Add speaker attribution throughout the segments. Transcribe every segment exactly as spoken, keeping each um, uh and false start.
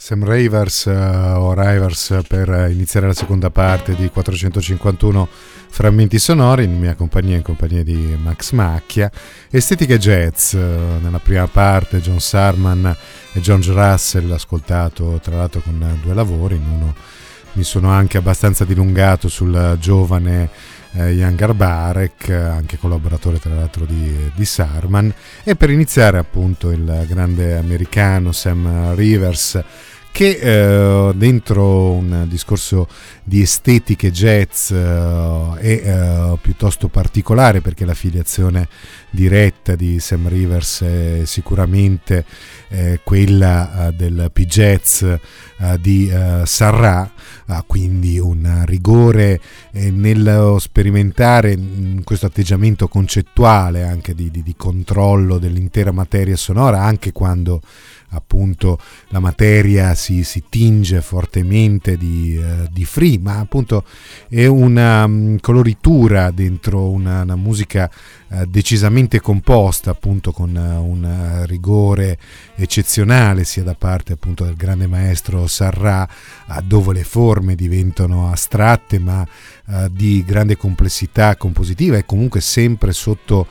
Speaker 1: Sam Rivers, uh, o Rivers, per iniziare la seconda parte di quattrocentocinquantuno frammenti sonori, in mia compagnia, in compagnia di Max Macchia. Estetica jazz, uh, nella prima parte John Sarman e George Russell, ascoltato tra l'altro con due lavori, in uno mi sono anche abbastanza dilungato sul giovane eh, Jan Garbarek, anche collaboratore tra l'altro di, di Sarman, e per iniziare appunto il grande americano Sam Rivers, che eh, dentro un discorso di estetiche jazz eh, è eh, piuttosto particolare, perché la filiazione diretta di Sam Rivers è sicuramente eh, quella eh, del P-Jazz eh, di eh, Sarra, eh, quindi un rigore eh, nello sperimentare in questo atteggiamento concettuale anche di, di, di controllo dell'intera materia sonora, anche quando appunto la materia si, si tinge fortemente di, uh, di free, ma appunto è una um, coloritura dentro una, una musica uh, decisamente composta, appunto con uh, un uh, rigore eccezionale sia da parte appunto del grande maestro Sarra, uh, dove le forme diventano astratte ma uh, di grande complessità compositiva, e comunque sempre sotto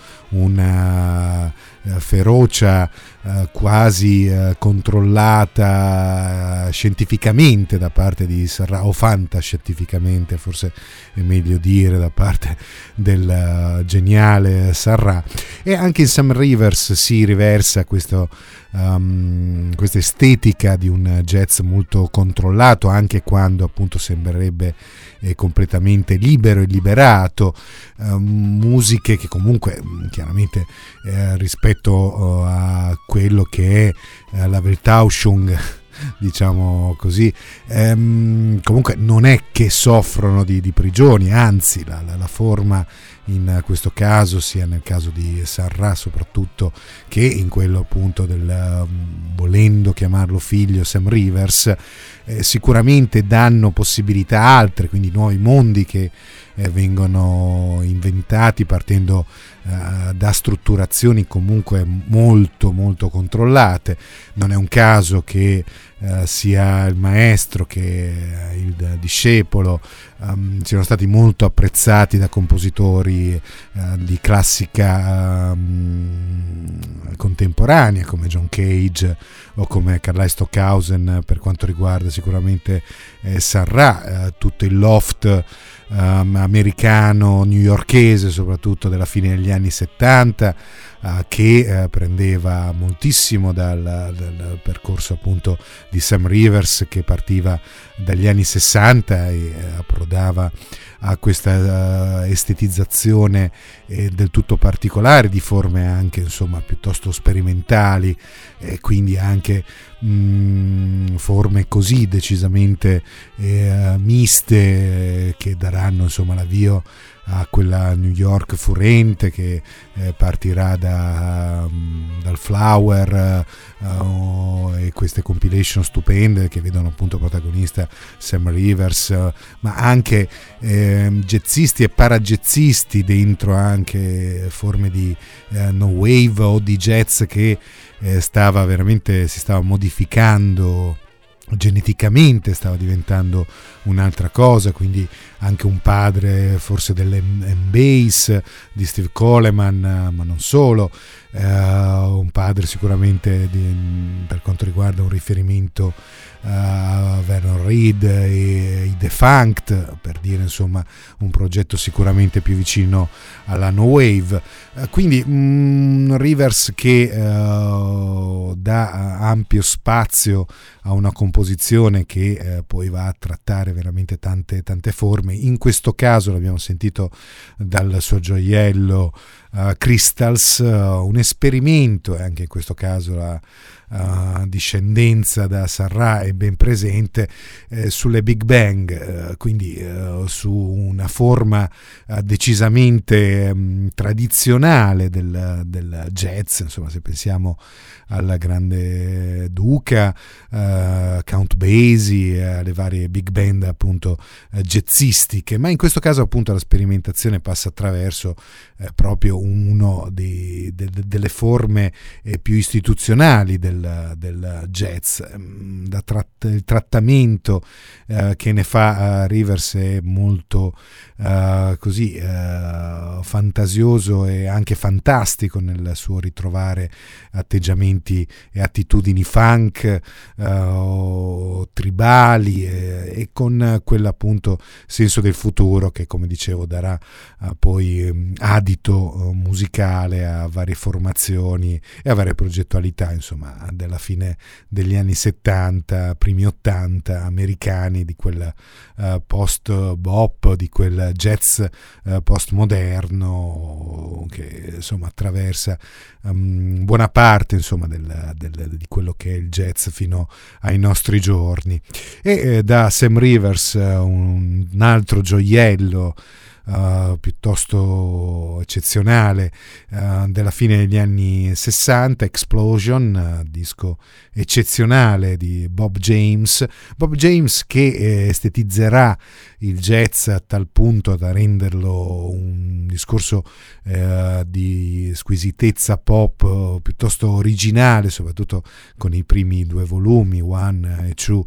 Speaker 1: una uh, ferocia uh, quasi uh, controllata uh, scientificamente da parte di Sarra, o fantascientificamente forse è meglio dire, da parte del uh, geniale Sarra. E anche in Sam Rivers si riversa questo Um, questa estetica di un jazz molto controllato, anche quando appunto sembrerebbe eh, completamente libero e liberato, uh, musiche che comunque chiaramente eh, rispetto uh, a quello che è uh, la Weltanschauung, diciamo così, ehm, comunque non è che soffrono di, di prigioni, anzi la, la, la forma in questo caso, sia nel caso di Sarra soprattutto che in quello appunto del, volendo chiamarlo figlio, Sam Rivers, eh, sicuramente danno possibilità altre, quindi nuovi mondi che eh, vengono inventati partendo eh, da strutturazioni comunque molto molto controllate. Non è un caso che Uh, sia il maestro che uh, il discepolo um, siano stati molto apprezzati da compositori uh, di classica um, contemporanea come John Cage o come Carlisle Stockhausen, per quanto riguarda sicuramente eh, Sarra, uh, tutto il loft um, americano, newyorkese soprattutto della fine degli anni settanta, Uh, che uh, prendeva moltissimo dal, dal percorso appunto di Sam Rivers, che partiva dagli anni sessanta e uh, approdava a questa uh, estetizzazione eh, del tutto particolare, di forme anche insomma piuttosto sperimentali, e quindi anche mh, forme così decisamente eh, miste, eh, che daranno insomma l'avvio a quella New York furente che eh, partirà da, um, dal Flower uh, e queste compilation stupende che vedono appunto protagonista Sam Rivers, uh, ma anche eh, jazzisti e parajazzisti dentro, anche forme di eh, no wave o di jazz che eh, stava veramente si stava modificando geneticamente, stava diventando un'altra cosa, quindi anche un padre forse dell'M-Bass di Steve Coleman, ma non solo, eh, un padre sicuramente di, per quanto riguarda un riferimento a Vernon Reid e i Defunct, per dire insomma un progetto sicuramente più vicino alla no wave, eh, quindi un Rivers che eh, dà ampio spazio a una composizione che eh, poi va a trattare veramente tante tante forme. In questo caso l'abbiamo sentito dal suo gioiello uh, Crystals, uh, un esperimento, e anche in questo caso la uh, discendenza da Sarra è ben presente, eh, sulle Big Bang, uh, quindi uh, su una forma uh, decisamente um, tradizionale del, del jazz, insomma se pensiamo al grande Duca, uh, Count Basie, uh, le varie big band appunto uh, jazzistiche, ma in questo caso appunto la sperimentazione passa attraverso uh, proprio uno dei, de, de, delle forme eh, più istituzionali del, del jazz. Da tratt- il trattamento uh, che ne fa uh, Rivers è molto uh, così uh, fantasioso e anche fantastico nel suo ritrovare atteggiamenti e attitudini funk uh, tribali e, e con quell'appunto senso del futuro che, come dicevo, darà uh, poi um, adito uh, musicale a varie formazioni e a varie progettualità, insomma, della fine degli anni settanta, primi ottanta americani, di quel uh, post bop, di quel jazz uh, postmoderno che insomma attraversa um, buona parte insomma del, del, di quello che è il jazz fino ai nostri giorni. E eh, da Sam Rivers uh, un, un altro gioiello Uh, piuttosto eccezionale uh, della fine degli anni sessanta, Explosion, uh, disco eccezionale di Bob James. Bob James che eh, estetizzerà il jazz a tal punto da renderlo un discorso eh, di squisitezza pop uh, piuttosto originale, soprattutto con i primi due volumi, One e Two,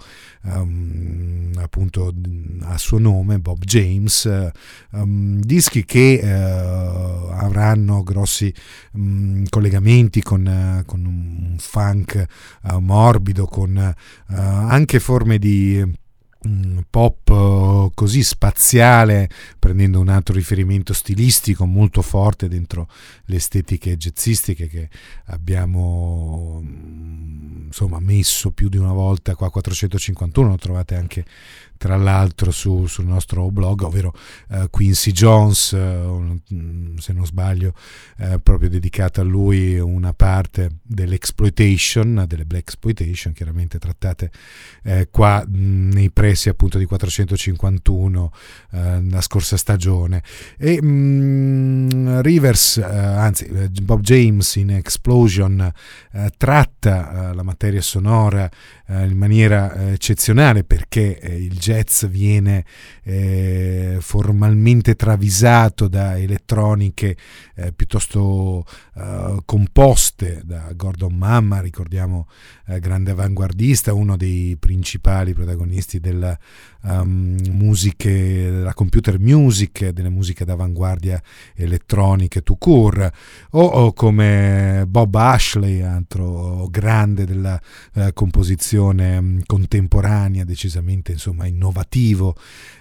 Speaker 1: um, appunto a suo nome, Bob James. Um, dischi che eh, avranno grossi mh, collegamenti con, uh, con un funk uh, morbido, con uh, anche forme di mh, pop uh, così spaziale, prendendo un altro riferimento stilistico molto forte dentro le estetiche jazzistiche che abbiamo mh, insomma messo più di una volta qua a quattrocentocinquantuno. Lo trovate anche tra l'altro su, sul nostro blog, ovvero uh, Quincy Jones, uh, se non sbaglio, uh, proprio dedicata a lui una parte dell'exploitation, delle black exploitation, chiaramente trattate uh, qua mh, nei pressi appunto di quattrocentocinquantuno uh, la scorsa stagione. E mh, Rivers, uh, anzi Bob James in Explosion uh, tratta uh, la materia sonora uh, in maniera uh, eccezionale, perché uh, il jazz viene eh, formalmente travisato da elettroniche eh, piuttosto eh, composte da Gordon Mamma, ricordiamo eh, grande avanguardista, uno dei principali protagonisti della um, musiche, della computer music, delle musiche d'avanguardia elettroniche tout court, o, o come Bob Ashley, altro grande della uh, composizione um, contemporanea, decisamente insomma innovativo,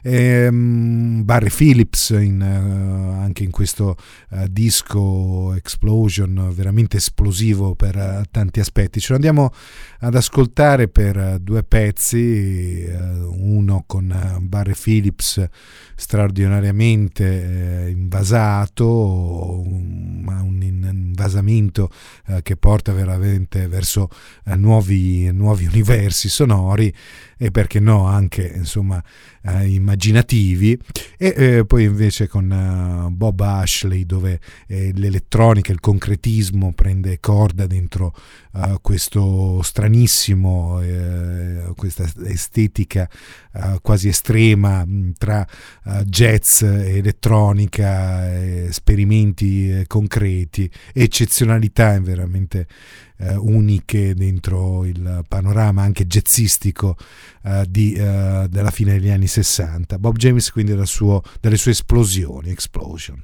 Speaker 1: ehm, Barry Phillips in, uh, anche in questo uh, disco Explosion, veramente esplosivo per uh, tanti aspetti. Ce lo andiamo ad ascoltare per uh, due pezzi, uh, uno con uh, Barry Phillips straordinariamente uh, invasato, ma un invasamento uh, che porta veramente verso uh, nuovi, nuovi universi sonori, e perché no anche insomma eh, immaginativi, e eh, poi invece con uh, Bob Ashley, dove eh, l'elettronica, il concretismo prende corda dentro uh, questo stranissimo eh, questa estetica uh, quasi estrema mh, tra uh, jazz e elettronica, eh, esperimenti eh, concreti, eccezionalità veramente Uh, uniche dentro il panorama anche jazzistico uh, di, uh, della fine degli anni sessanta. Bob James quindi dal suo, dalle sue esplosioni, Explosion.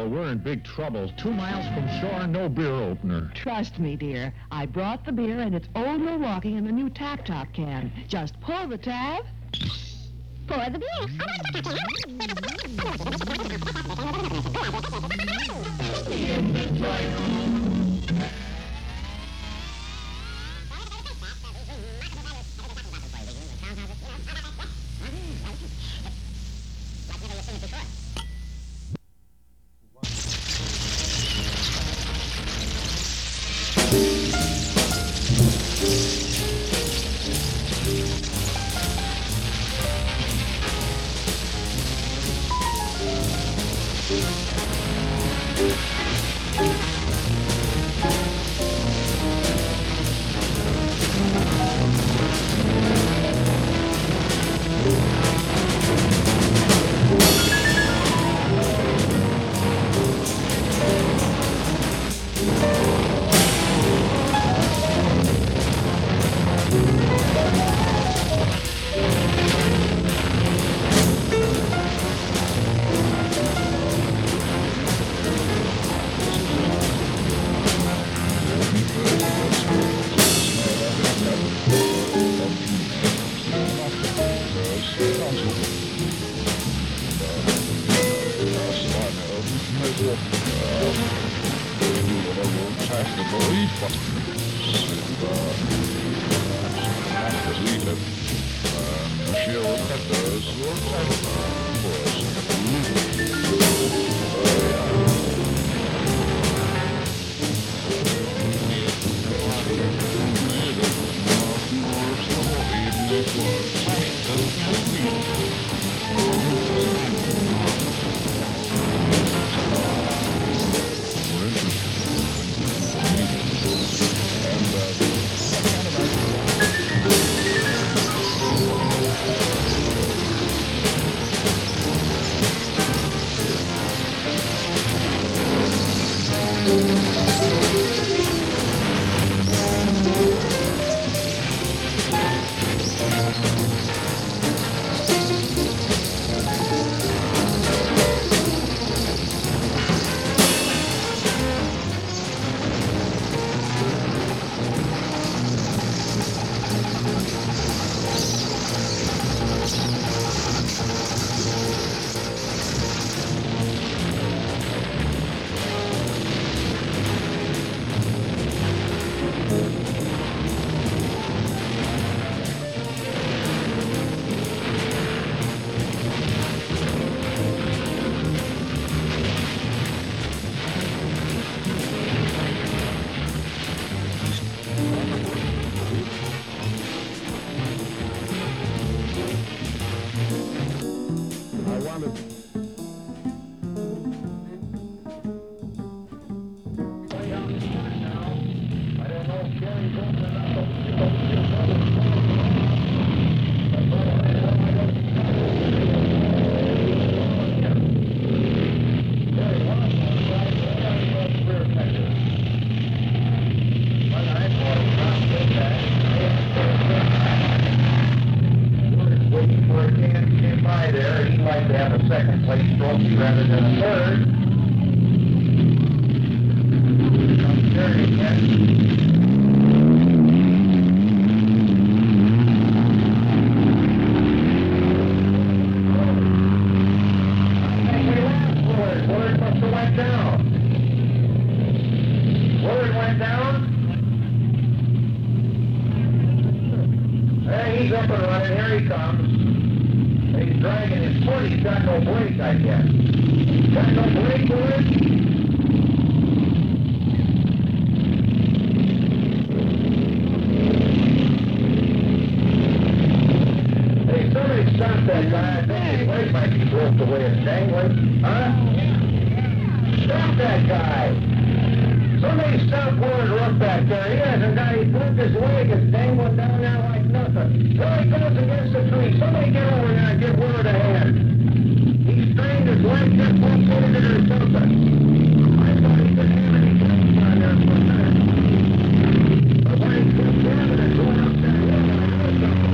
Speaker 2: Martha, we're in big trouble. Two miles from shore, no beer opener.
Speaker 3: Trust me, dear. I brought the beer, and it's Old Milwaukee in the new Tap Top can. Just pull the tab.
Speaker 4: Pour the beer.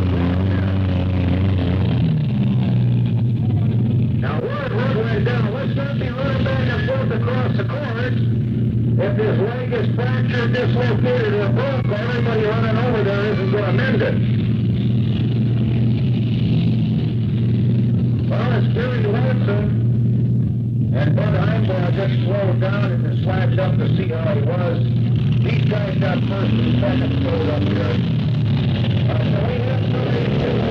Speaker 5: Now, word, word went down. Listen.
Speaker 2: should not be running back and forth across the course. If his leg is fractured, dislocated, or broke, everybody running over there isn't going to mend it. Well, it's very lonesome. And Bud Heimbaugh just slowed down and just flashed up to see how he was. These guys got first and second slowed up here. Uh, so we have somebody.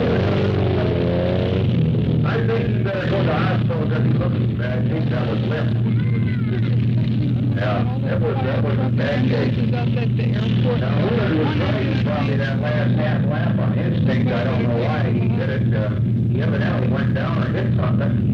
Speaker 2: I think he better go to the hospital because he looks bad. I think that was lip. Yeah, that was, that was a bad case. Now, Willard was driving probably that last half lap on instinct. I don't know why he did it. Uh, he evidently went down or hit something.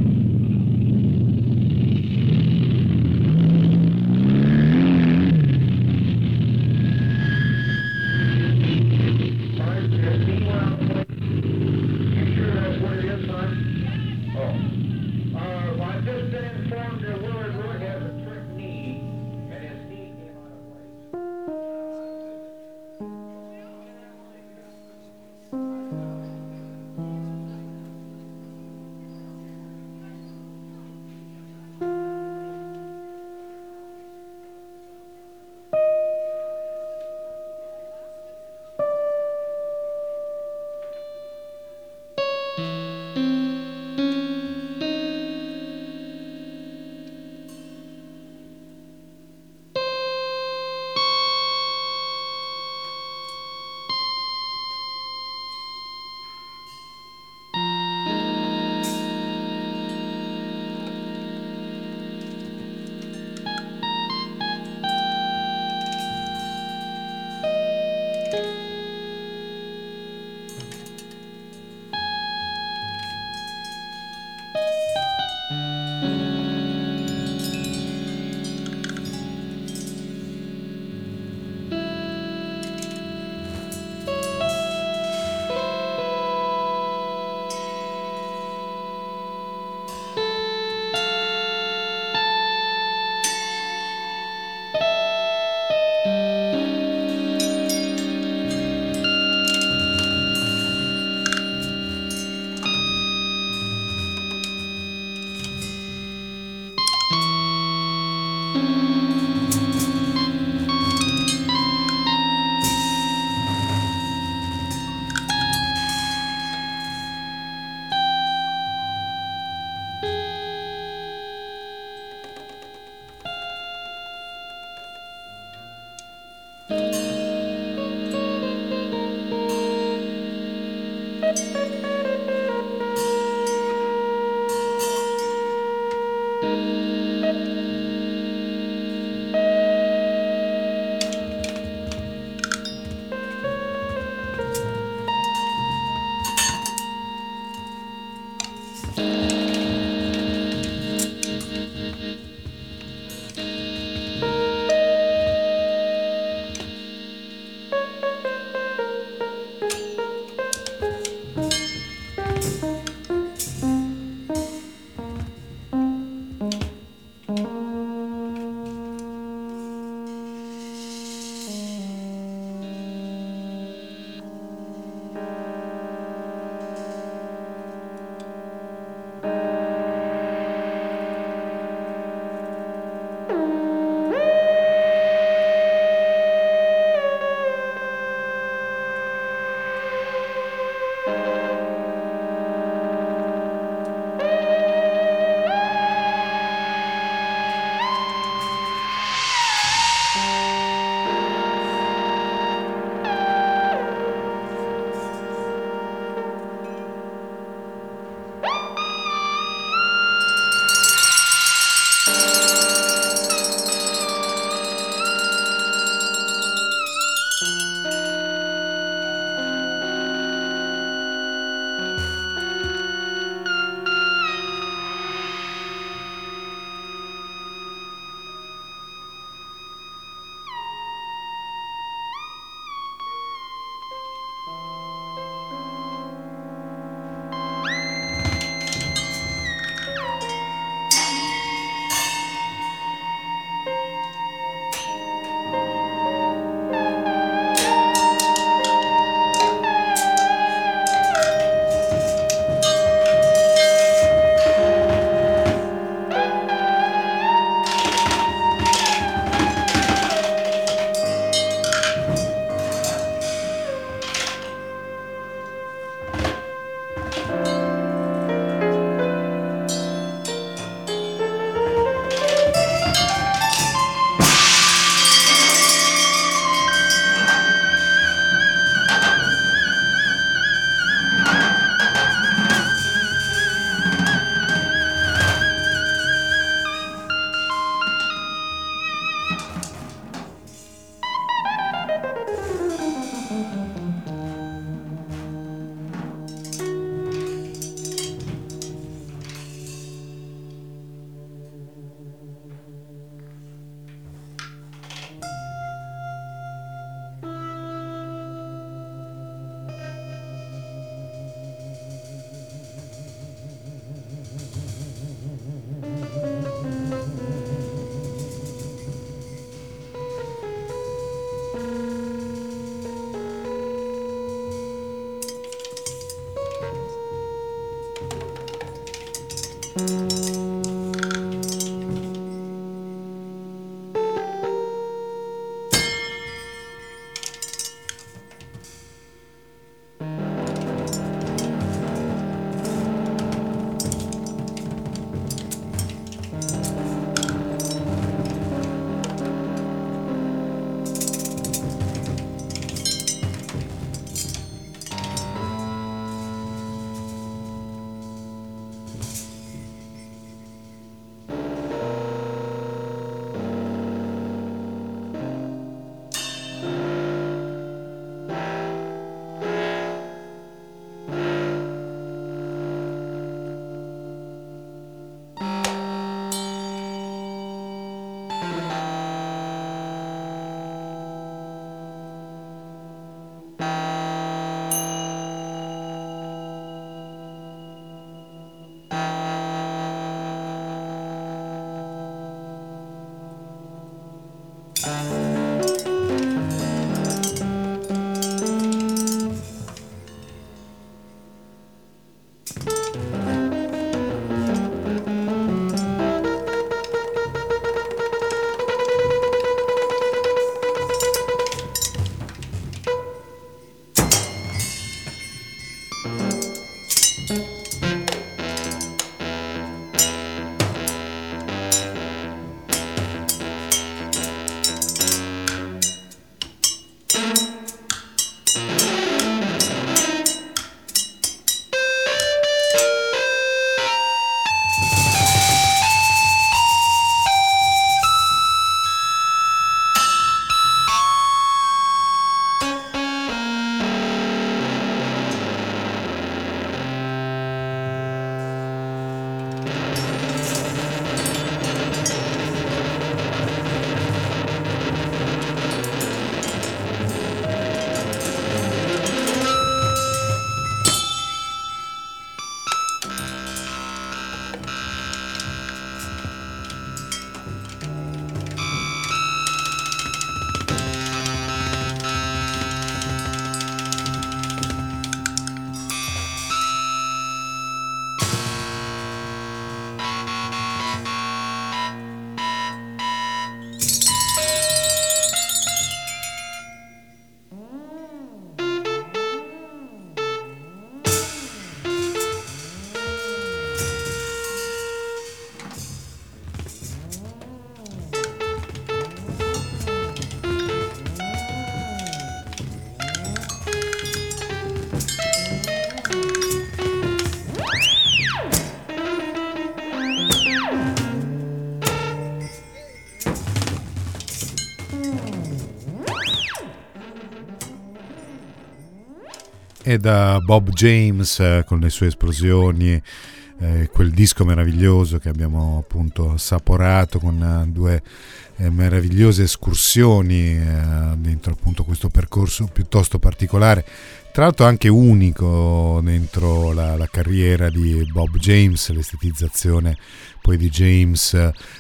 Speaker 1: E da Bob James eh, con le sue esplosioni, eh, quel disco meraviglioso che abbiamo appunto assaporato con eh, due eh, meravigliose escursioni eh, dentro appunto questo percorso piuttosto particolare, tra l'altro anche unico dentro la, la carriera di Bob James. L'estetizzazione poi di James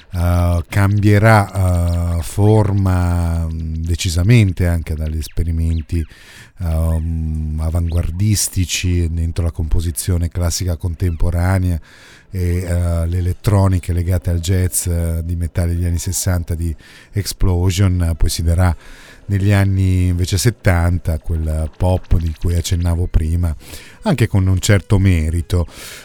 Speaker 1: uh, cambierà uh, forma decisamente anche dagli esperimenti um, avanguardistici dentro la composizione classica contemporanea e uh, le elettroniche legate al jazz uh, di metà degli anni sessanta di Explosion. Poi si darà negli anni invece settanta quel pop di cui accennavo prima, anche con un certo merito,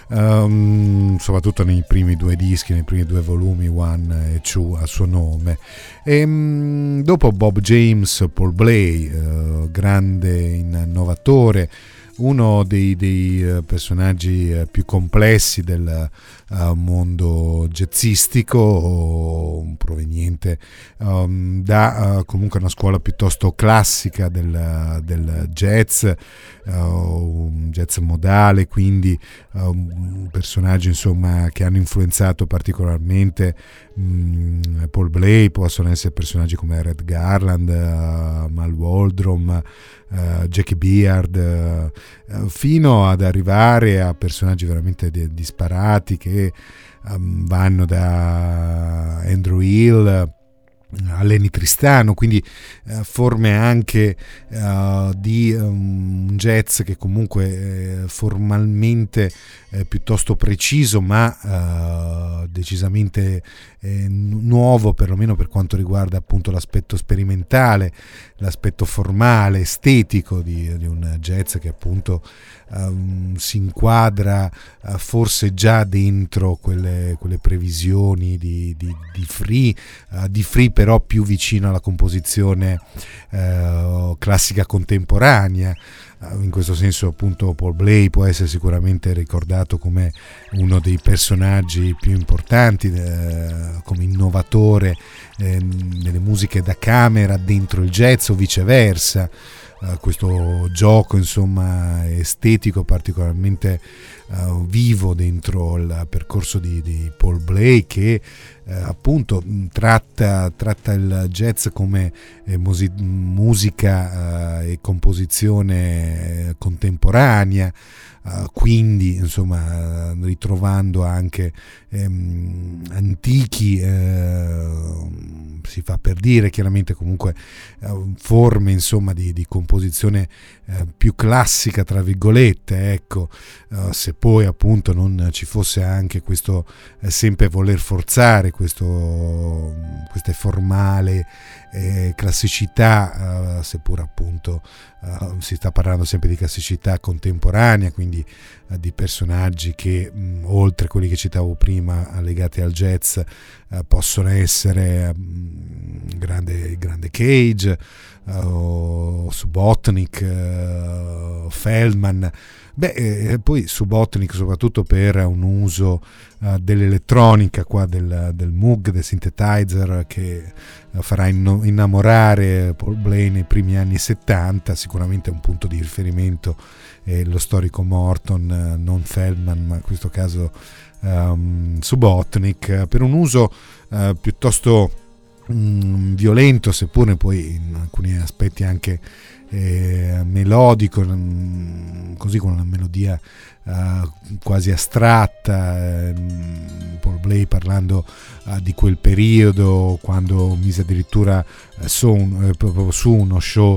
Speaker 1: um, soprattutto nei primi due dischi, nei primi due volumi, One e Two a suo nome. E um, dopo Bob James, Paul Bley, uh, grande innovatore, uno dei, dei uh, personaggi uh, più complessi del uh, mondo jazzistico, proveniente um, da uh, comunque una scuola piuttosto classica del, del jazz, uh, un jazz modale, quindi uh, un personaggio insomma che hanno influenzato particolarmente um, Paul Bley. Possono essere personaggi come Red Garland, uh, Mal Waldron, Uh, Jackie Beard, uh, uh, fino ad arrivare a personaggi veramente de- disparati che um, vanno da Andrew Hill a Lenny Tristano, quindi uh, forme anche uh, di um, un jazz che comunque eh, formalmente è piuttosto preciso, ma uh, decisamente eh, nuovo, perlomeno per quanto riguarda appunto l'aspetto sperimentale, l'aspetto formale, estetico di, di un jazz che appunto um, si inquadra uh, forse già dentro quelle, quelle previsioni di, di, di free, uh, di free però più vicino alla composizione uh, classica contemporanea. In questo senso appunto Paul Bley può essere sicuramente ricordato come uno dei personaggi più importanti, eh, come innovatore eh, nelle musiche da camera dentro il jazz o viceversa. Uh, questo gioco insomma estetico particolarmente uh, vivo dentro il percorso di, di Paul Bley, che uh, appunto tratta, tratta il jazz come eh, musi- musica uh, e composizione eh, contemporanea. Uh, quindi insomma uh, ritrovando anche ehm, antichi eh, si fa per dire chiaramente comunque uh, forme insomma di, di composizione eh, più classica tra virgolette, ecco, uh, se poi appunto non ci fosse anche questo eh, sempre voler forzare questo queste formale eh, classicità, uh, seppur appunto uh, si sta parlando sempre di classicità contemporanea, quindi uh, di personaggi che mh, oltre a quelli che citavo prima legati al jazz uh, possono essere mh, grande, grande Cage, uh, Subotnick, uh, Feldman. Beh, eh, poi Subotnick soprattutto per un uso uh, dell'elettronica qua, del, del Moog, del synthesizer, che uh, farà inno- innamorare Paul Bley nei primi anni settanta. Sicuramente un punto di riferimento è lo storico Morton, uh, non Feldman, ma in questo caso um, Subotnick, per un uso uh, piuttosto um, violento, seppure poi in alcuni aspetti anche Eh, melodico, così con una melodia uh, quasi astratta. eh, Paul Bley parlando uh, di quel periodo quando mise addirittura uh, su, un, eh, proprio su uno show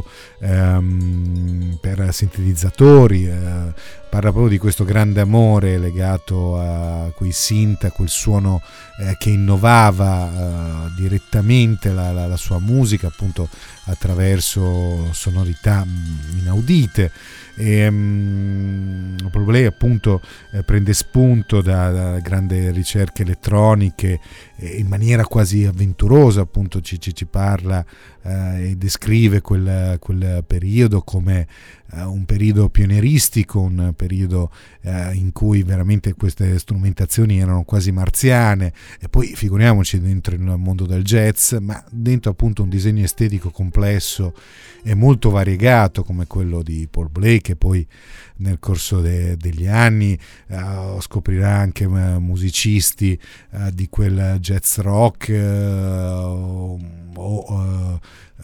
Speaker 1: um, per sintetizzatori, uh, parla proprio di questo grande amore legato a quei synth, a quel suono eh, che innovava uh, direttamente la, la, la sua musica, appunto attraverso sonorità mh, inaudite. E um, Paul Bley appunto eh, prende spunto da, da grandi ricerche elettroniche e in maniera quasi avventurosa appunto ci, ci, ci parla eh, e descrive quel, quel periodo come eh, un periodo pionieristico, un periodo eh, in cui veramente queste strumentazioni erano quasi marziane, e poi figuriamoci dentro il mondo del jazz, ma dentro appunto un disegno estetico complesso e molto variegato come quello di Paul Bley, che poi nel corso de, degli anni uh, scoprirà anche uh, musicisti uh, di quel jazz rock uh, o uh,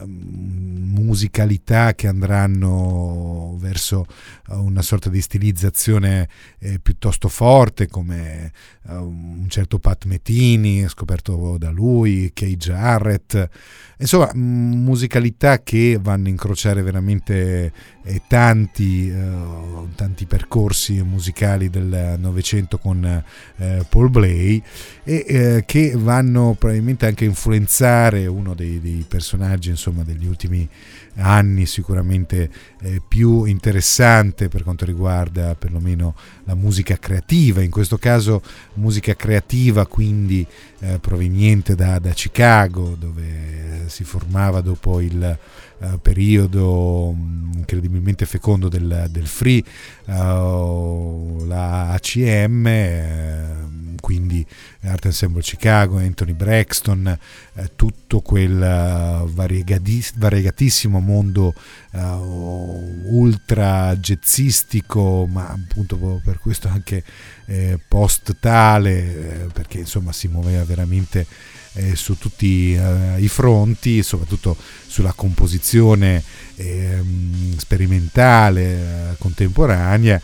Speaker 1: musicalità che andranno verso una sorta di stilizzazione eh, piuttosto forte, come uh, un certo Pat Metheny scoperto da lui, Keith Jarrett, insomma musicalità che vanno a incrociare veramente eh, tanti uh, tanti percorsi musicali del Novecento con eh, Paul Bley, e eh, che vanno probabilmente anche a influenzare uno dei, dei personaggi insomma degli ultimi anni sicuramente eh, più interessante per quanto riguarda perlomeno la musica creativa, in questo caso musica creativa quindi eh, proveniente da, da Chicago, dove si formava dopo il uh, periodo incredibilmente fecondo del, del free, uh, la A C M, eh, quindi Art Ensemble Chicago, Anthony Braxton, eh, tutto quel uh, variegatis- variegatissimo mondo uh, ultra jazzistico, ma appunto per questo anche eh, post tale, eh, perché insomma si muoveva veramente eh, su tutti uh, i fronti, soprattutto sulla composizione eh, sperimentale eh, contemporanea.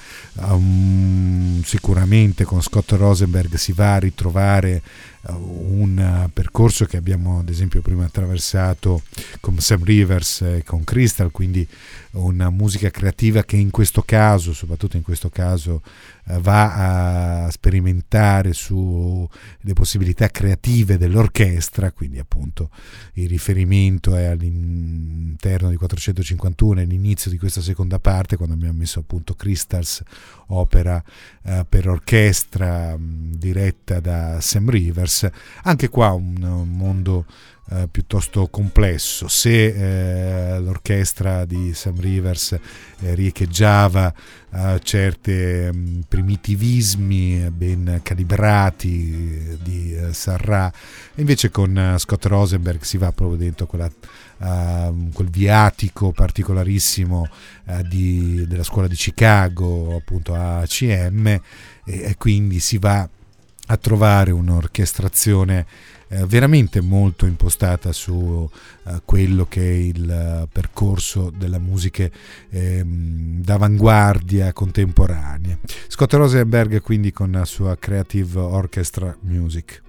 Speaker 1: Um, sicuramente con Scott Rosenberg si va a ritrovare uh, un uh, percorso che abbiamo ad esempio prima attraversato con Sam Rivers e con Crystal, quindi una musica creativa che in questo caso, soprattutto in questo caso, uh, va a sperimentare sulle possibilità creative dell'orchestra, quindi appunto il riferimento è all'interno di quattrocentocinquantuno, all'inizio di questa seconda parte, quando abbiamo messo appunto Crystals, opera eh, per orchestra mh, diretta da Sam Rivers. Anche qua un, un mondo eh, piuttosto complesso. Se eh, l'orchestra di Sam Rivers eh, riecheggiava eh, certe mh, primitivismi ben calibrati di eh, Sarra. Invece con uh, Scott Rosenberg si va proprio dentro quella, uh, quel viatico particolarissimo uh, di, della scuola di Chicago, appunto A C M, e, e quindi si va a trovare un'orchestrazione eh, veramente molto impostata su eh, quello che è il uh, percorso della musica eh, d'avanguardia contemporanea. Scott Rosenberg quindi con la sua Creative Orchestra Music.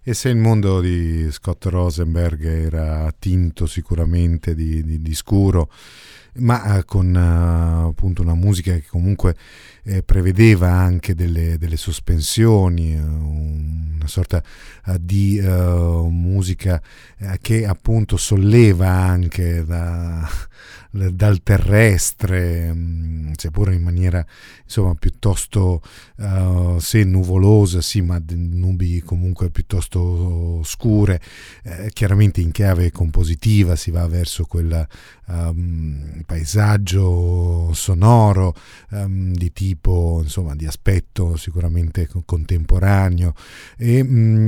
Speaker 1: E se il mondo di Scott Rosenberg era tinto sicuramente di, di, di scuro, ma con uh, appunto una musica che comunque eh, prevedeva anche delle, delle sospensioni, uh, una sorta uh, di uh, musica uh, che appunto solleva anche da, dal terrestre, um, seppure in maniera insomma piuttosto uh, se nuvolosa, sì, ma nubi comunque piuttosto scure, eh, chiaramente in chiave compositiva si va verso quel um, paesaggio sonoro um, di tipo, insomma, di aspetto sicuramente contemporaneo, e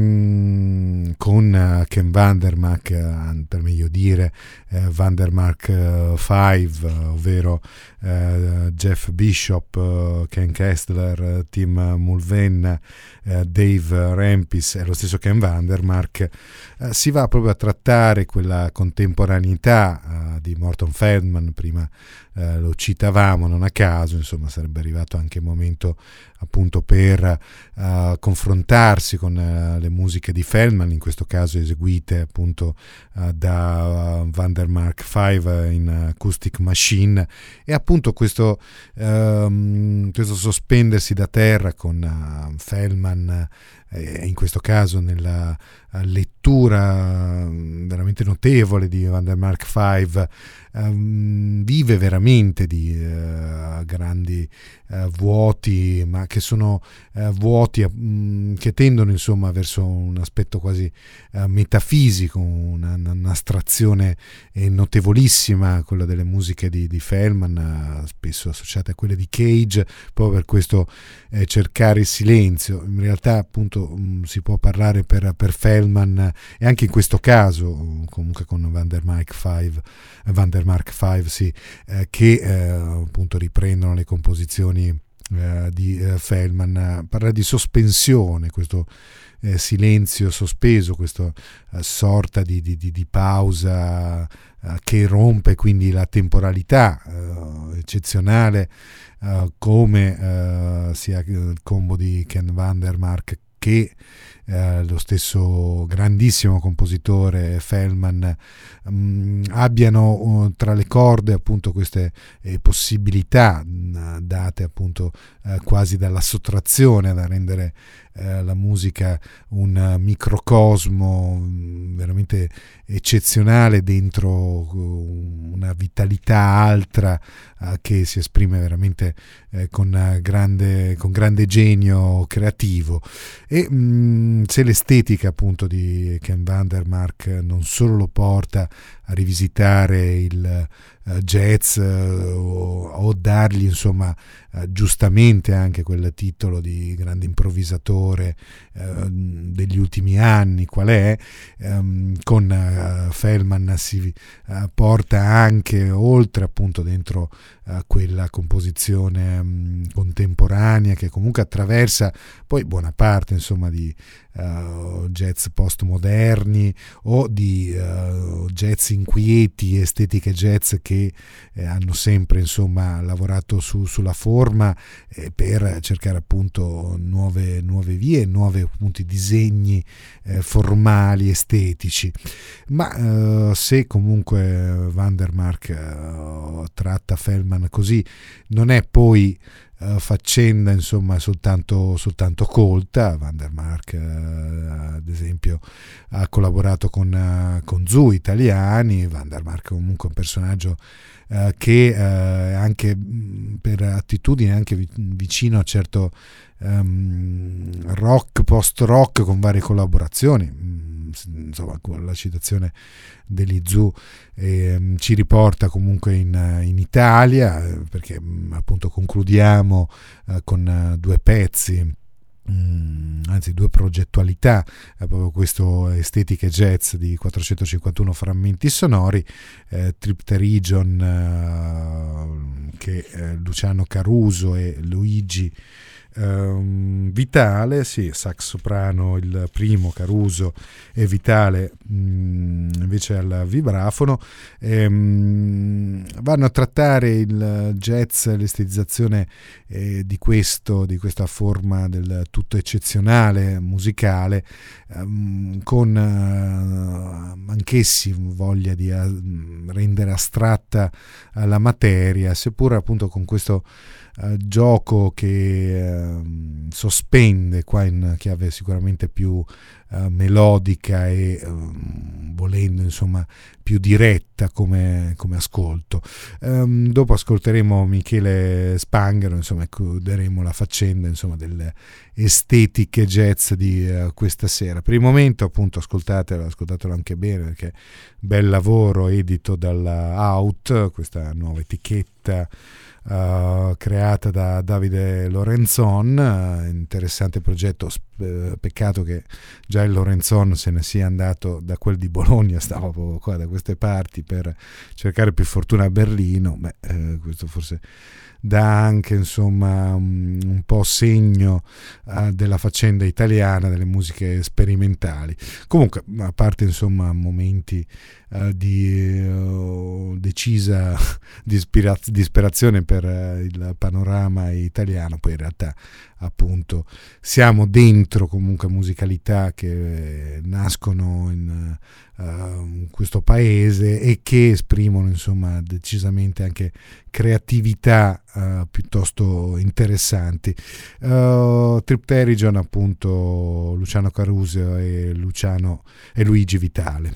Speaker 1: um, con uh, Ken Vandermark, uh, per meglio dire uh, Vandermark uh, cinque, uh, ovvero uh, Jeff Bishop, uh, Ken Kessler, uh, Tim Mulvaney, uh, Dave Rampis e lo stesso Ken Vandermark, uh, si va proprio a trattare quella contemporaneità uh, di Morton Feldman. Prima uh, lo citavamo non a caso, insomma sarebbe arrivato anche il momento appunto per uh, confrontarsi con uh, le musiche di Feldman, in questo caso eseguite appunto uh, da uh, Vandermark cinque in Acoustic Machine, e appunto questo, um, questo sospendersi da terra con uh, Feldman, eh, in questo caso nella uh, lettura uh, veramente notevole di Vandermark cinque, um, vive veramente di uh, grandi uh, vuoti, ma che sono uh, vuoti uh, che tendono insomma verso un aspetto quasi uh, metafisico, una, un'astrazione eh, notevolissima, quella delle musiche di, di Feldman, uh, spesso associate a quelle di Cage, proprio per questo eh, cercare il silenzio. In realtà appunto um, si può parlare per, per Feldman, e anche in questo caso comunque con Vandermark cinque, Vandermark cinque sì, eh, che eh, appunto riprendono le composizioni eh, di eh, Feldman, parla di sospensione, questo eh, silenzio sospeso, questa eh, sorta di, di, di, di pausa eh, che rompe quindi la temporalità eh, eccezionale, eh, come eh, sia il combo di Ken Vandermark che eh, lo stesso grandissimo compositore Feldman mh, abbiano uh, tra le corde appunto queste eh, possibilità mh, date appunto eh, quasi dalla sottrazione, da rendere eh, la musica un uh, microcosmo mh, veramente eccezionale dentro uh, una vitalità altra uh, che si esprime veramente eh, con, uh, grande, con grande genio creativo. E mh, se l'estetica appunto di Ken Vandermark non solo lo porta a rivisitare il uh, jazz uh, o, o dargli insomma uh, giustamente anche quel titolo di grande improvvisatore uh, degli ultimi anni qual è, um, con uh, Feldman si uh, porta anche oltre appunto dentro uh, quella composizione um, contemporanea che comunque attraversa poi buona parte insomma di uh, jazz postmoderni o di uh, jazz inquieti, estetiche jazz che eh, hanno sempre insomma lavorato su, sulla forma eh, per cercare appunto nuove, nuove vie, nuovi appunto disegni eh, formali, estetici. Ma eh, se comunque Vandermark eh, tratta Feldman così, non è poi Uh, faccenda insomma soltanto, soltanto colta. Vandermark uh, ad esempio ha collaborato con, uh, con Zoo Italiani. Vandermark è comunque un personaggio uh, che uh, anche mh, per attitudine anche vi- vicino a certo um, rock, post rock, con varie collaborazioni. Mh, insomma la citazione degli Zoo eh, ci riporta comunque in, in Italia, perché appunto concludiamo eh, con uh, due pezzi, mh, anzi due progettualità, eh, proprio questo estetiche jazz di quattrocentocinquantuno frammenti sonori, eh, Trip the Region, eh, che eh, Luciano Caruso e Luigi um, Vitale, sì, sax soprano il primo, Caruso, e Vitale um, invece al vibrafono. Um, vanno a trattare il jazz, l'estetizzazione eh, di questo, di questa forma del tutto eccezionale musicale, um, con uh, anch'essi voglia di uh, rendere astratta uh, la materia, seppur appunto con questo uh, gioco che uh, sospende qua in chiave sicuramente più uh, melodica e uh, volendo insomma più diretta come, come ascolto. Um, dopo ascolteremo Michele Spanghero, insomma, e chiuderemo la faccenda insomma delle estetiche jazz di uh, questa sera. Per il momento appunto ascoltatelo, ascoltatelo anche bene, perché bel lavoro edito dalla Out, questa nuova etichetta Uh, creata da Davide Lorenzon, uh, interessante progetto. Uh, peccato che già il Lorenzon se ne sia andato da quel di Bologna, stava proprio qua da queste parti per cercare più fortuna a Berlino. Beh, uh, questo forse dà anche insomma un, un po' segno uh, della faccenda italiana delle musiche sperimentali. Comunque, a parte insomma momenti uh, di uh, decisa dispira- disperazione per uh, il panorama italiano, poi in realtà appunto siamo dentro comunque musicalità che nascono in uh, questo paese e che esprimono insomma decisamente anche creatività uh, piuttosto interessanti. uh, Tripterigion, appunto, Luciano Caruso e Luciano e Luigi Vitale.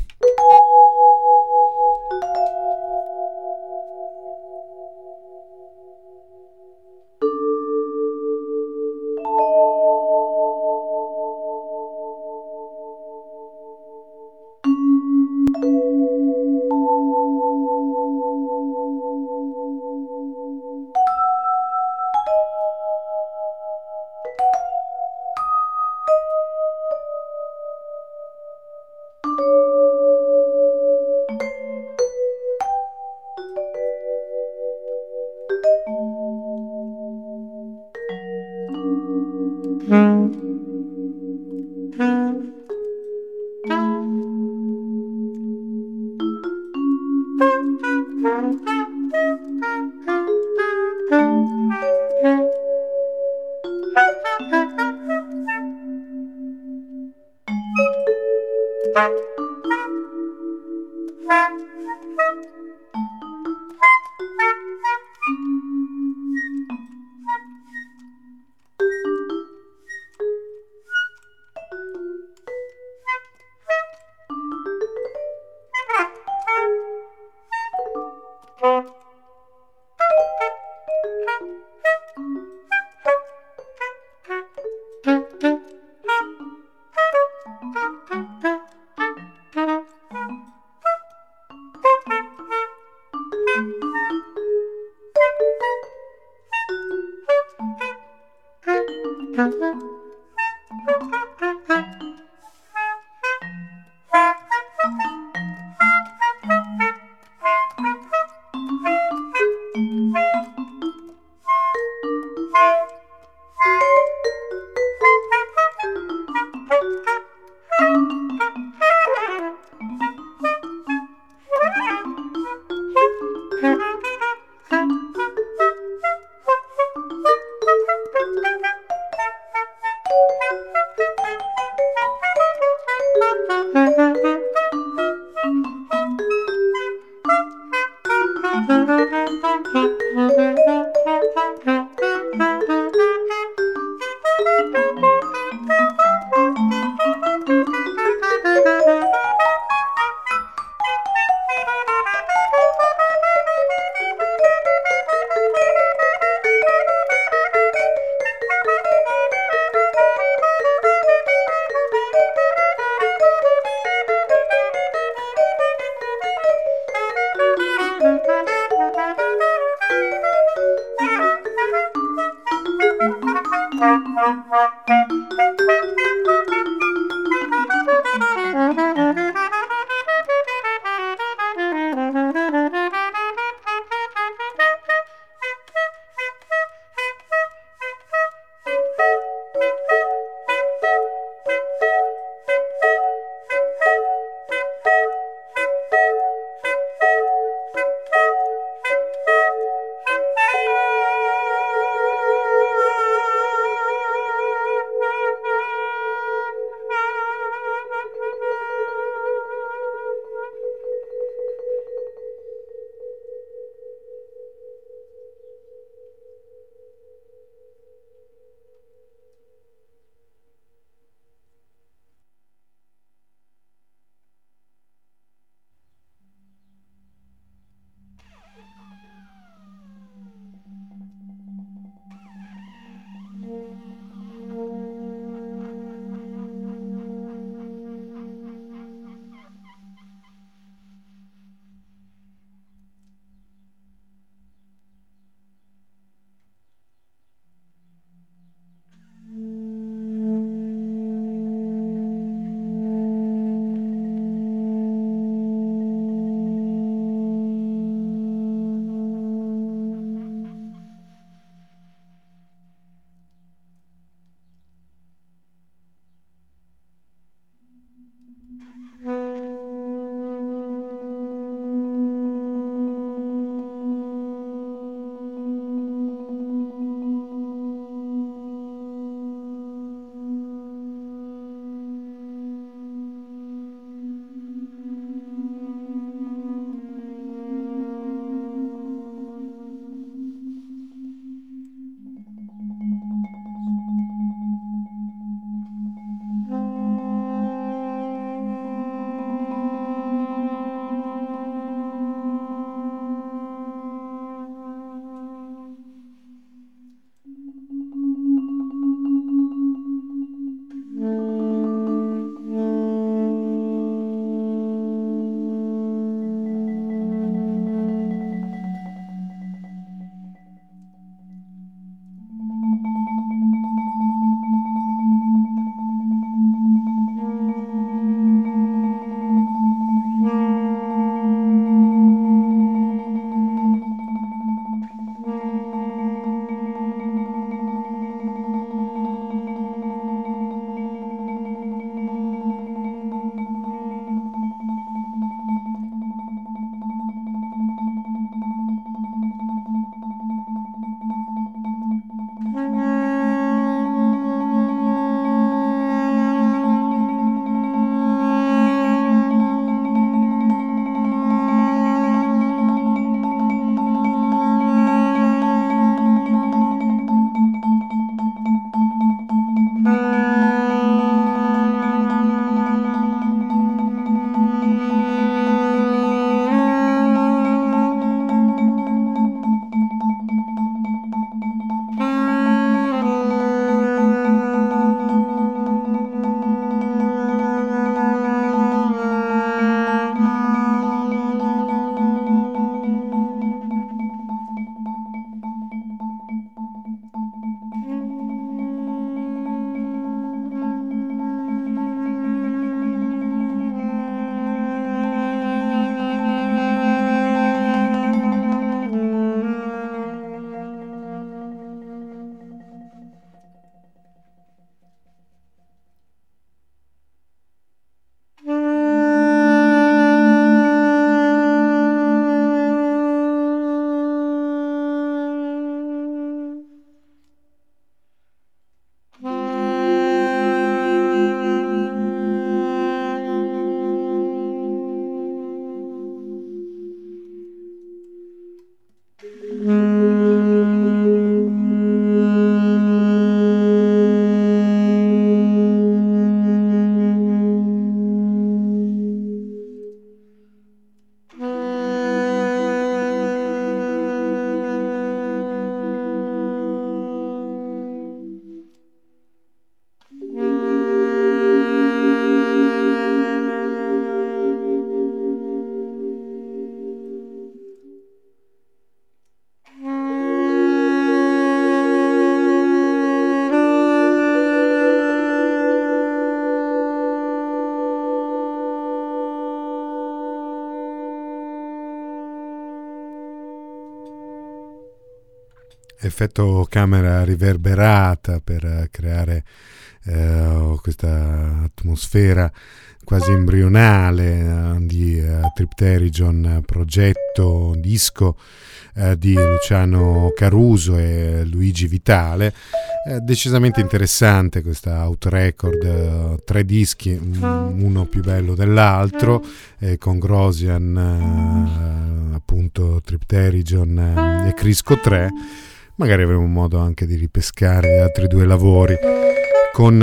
Speaker 1: effetto camera riverberata per creare eh, questa atmosfera quasi embrionale eh, di eh, Tripterigion, progetto disco eh, di Luciano Caruso e Luigi Vitale. Eh, decisamente interessante questa autorecord, eh, tre dischi, uno più bello dell'altro, eh, con Grosian, eh, appunto Tripterigion eh, e Crisco tre. Magari avremo modo anche di ripescare gli altri due lavori. Con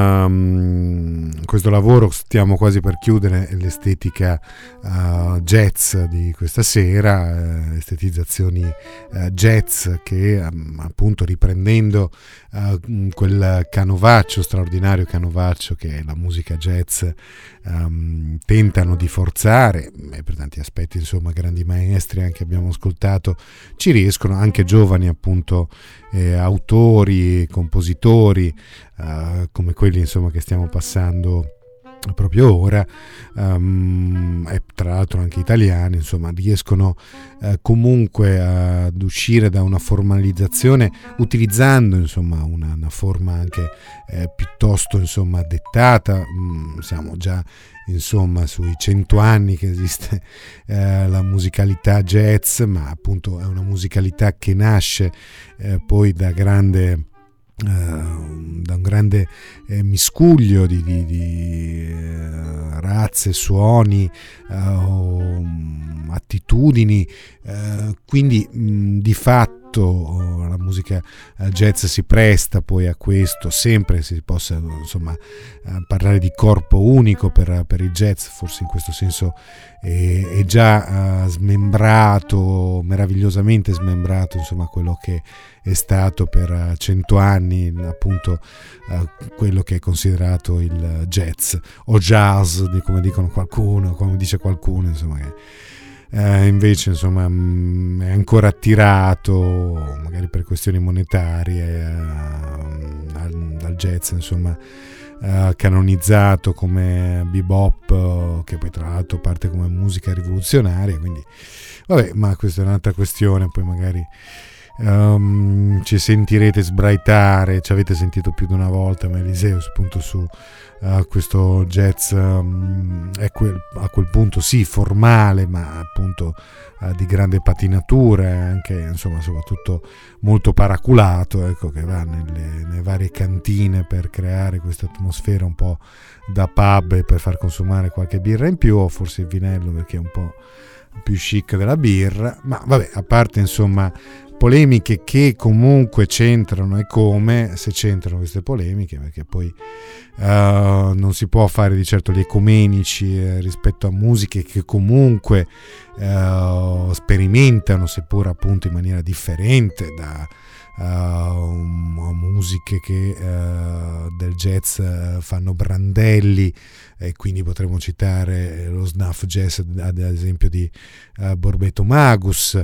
Speaker 1: uh, questo lavoro stiamo quasi per chiudere l'estetica uh, jazz di questa sera, uh, estetizzazioni uh, jazz che um, appunto riprendendo uh, quel canovaccio, straordinario canovaccio che è la musica jazz, um, tentano di forzare, e per tanti aspetti insomma grandi maestri anche abbiamo ascoltato ci riescono, anche giovani appunto eh, autori, compositori Uh, come quelli insomma che stiamo passando proprio ora, um, e tra l'altro anche italiani, insomma riescono uh, comunque ad uscire da una formalizzazione utilizzando insomma una, una forma anche eh, piuttosto insomma dettata. Mm, siamo già insomma sui cento anni che esiste eh, la musicalità jazz, ma appunto è una musicalità che nasce eh, poi da grande Uh, da un grande eh, miscuglio di, di, di uh, razze, suoni, uh, attitudini, uh, quindi mh, di fatto uh, la musica uh, jazz si presta poi a questo, sempre si possa insomma uh, parlare di corpo unico per, per il jazz, forse in questo senso è, è già uh, smembrato, meravigliosamente smembrato insomma quello che è stato per cento anni appunto uh, quello che è considerato il jazz o jazz, come dicono qualcuno, come dice qualcuno insomma, che uh, invece insomma mh, è ancora attirato magari per questioni monetarie uh, dal, dal jazz insomma uh, canonizzato come bebop, uh, che poi tra l'altro parte come musica rivoluzionaria, quindi vabbè, ma questa è un'altra questione, poi magari Um, ci sentirete sbraitare, ci avete sentito più di una volta ma Eliseo appunto su uh, questo jazz um, è quel, a quel punto sì formale ma appunto uh, di grande patinatura e anche insomma soprattutto molto paraculato, ecco, che va nelle, nelle varie cantine per creare questa atmosfera un po' da pub e per far consumare qualche birra in più, o forse il vinello perché è un po' più chic della birra. Ma vabbè, a parte insomma polemiche che comunque c'entrano, e come se c'entrano queste polemiche, perché poi uh, non si può fare di certo gli ecumenici eh, rispetto a musiche che comunque uh, sperimentano, seppur appunto in maniera differente da uh, musiche che uh, del jazz uh, fanno brandelli, e quindi potremmo citare lo snuff jazz ad esempio di uh, Borbetto Magus,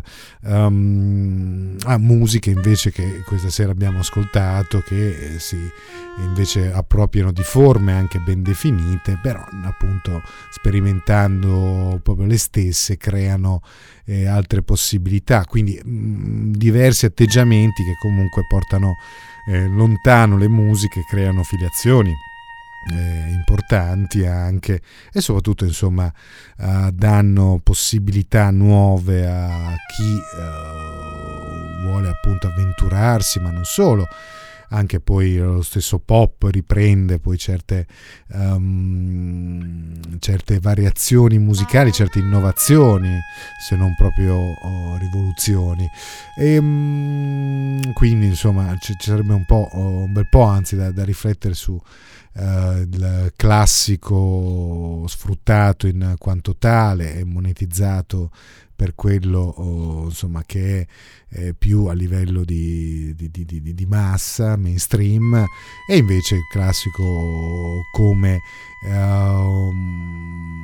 Speaker 1: um, a musiche invece che questa sera abbiamo ascoltato che eh, si invece appropriano di forme anche ben definite, però appunto sperimentando proprio le stesse creano eh, altre possibilità, quindi mh, diversi atteggiamenti che comunque portano eh, lontano le musiche, creano filiazioni Eh, importanti anche, e soprattutto insomma uh, danno possibilità nuove a chi uh, vuole appunto avventurarsi, ma non solo, anche poi lo stesso pop riprende poi certe um, certe variazioni musicali, certe innovazioni, se non proprio oh, rivoluzioni, e um, quindi insomma ci, ci sarebbe un po' oh, un bel po' anzi da, da riflettere su Uh, il classico sfruttato in quanto tale e monetizzato per quello oh, insomma che è eh, più a livello di, di, di, di, di massa mainstream, e invece il classico come uh,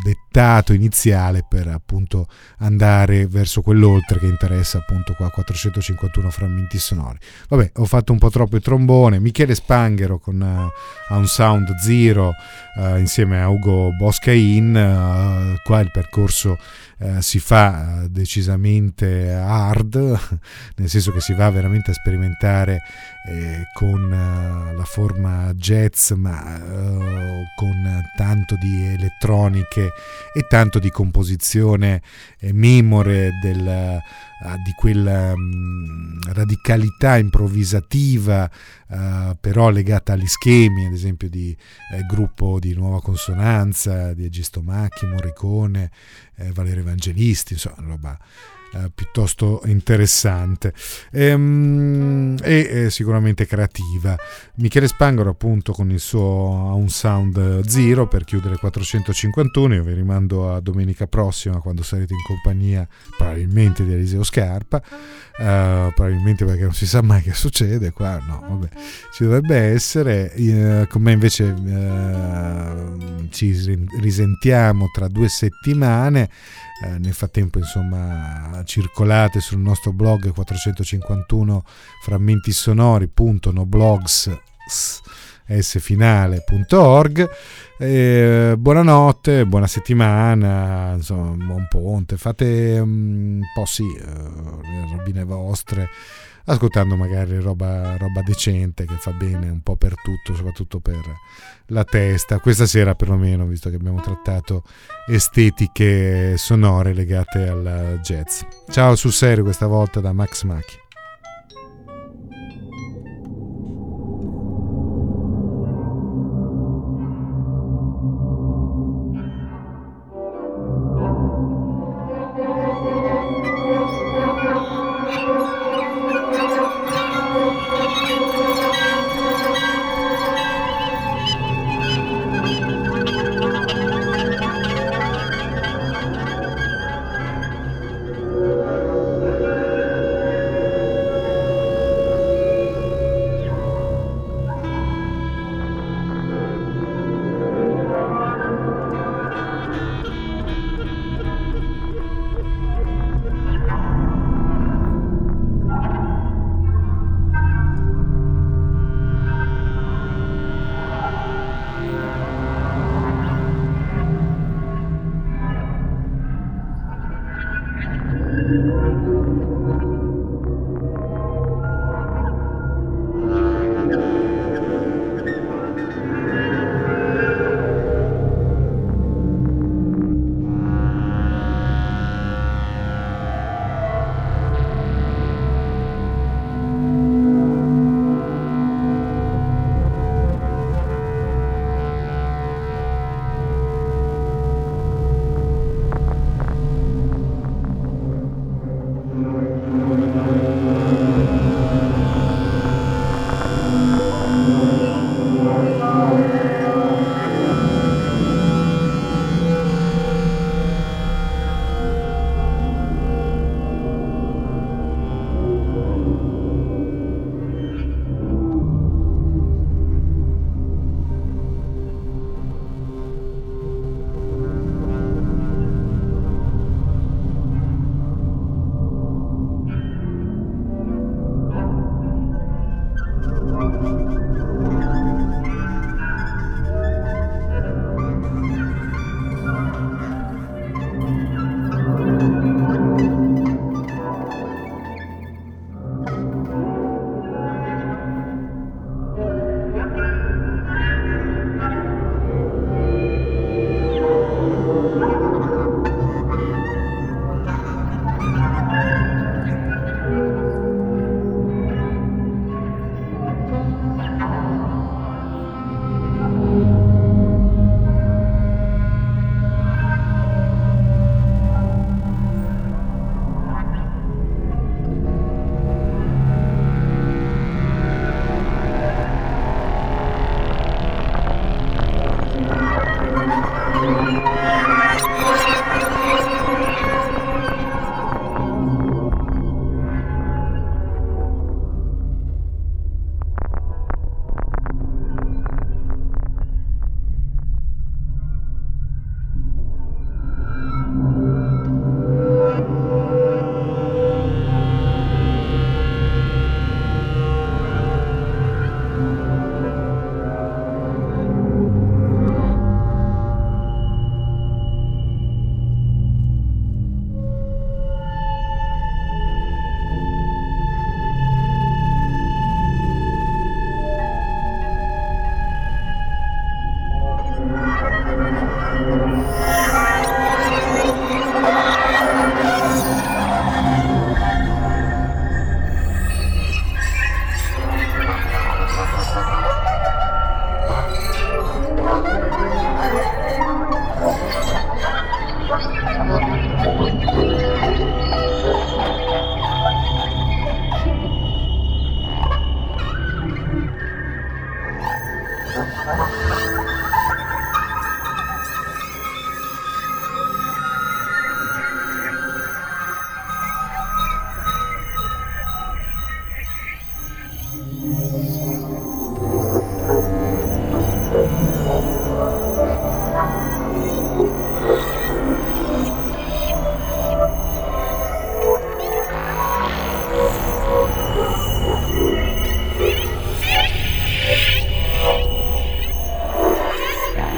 Speaker 1: dettato iniziale per appunto andare verso quell'oltre che interessa appunto qua quattrocentocinquantuno frammenti sonori. Vabbè, ho fatto un po' troppo il trombone. Michele Spanghero con uh, un Sound Zero uh, insieme a Ugo Boscain. Uh, qua il percorso uh, si fa uh, decisamente hard, nel senso che si va veramente a sperimentare eh, con uh, la forma jazz, ma uh, con tanto di elettroniche e tanto di composizione eh, memore del, uh, di quella um, radicalità improvvisativa uh, però legata agli schemi, ad esempio di eh, gruppo di Nuova Consonanza, di Egisto Macchi, Morricone, eh, Valerio Evangelisti, insomma roba Uh, piuttosto interessante ehm, e eh, sicuramente creativa. Michele Spanghero appunto con il suo Un Sound Zero per chiudere quattrocentocinquantuno. Io vi rimando a domenica prossima, quando sarete in compagnia probabilmente di Eliseo Scarpa, uh, probabilmente, perché non si sa mai che succede qua, no vabbè, ci dovrebbe essere. Uh, con me invece uh, ci risentiamo tra due settimane. Eh, nel frattempo insomma circolate sul nostro blog quattrocentocinquantuno frammenti sonori punto noblogs s finale punto org. Eh, buonanotte, buona settimana, insomma buon ponte, fate un po' sì eh, le robine vostre, ascoltando magari roba, roba decente che fa bene un po' per tutto, soprattutto per la testa. Questa sera perlomeno, visto che abbiamo trattato estetiche sonore legate al jazz. Ciao, sul serio questa volta da Max Macchi.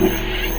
Speaker 2: Thank you.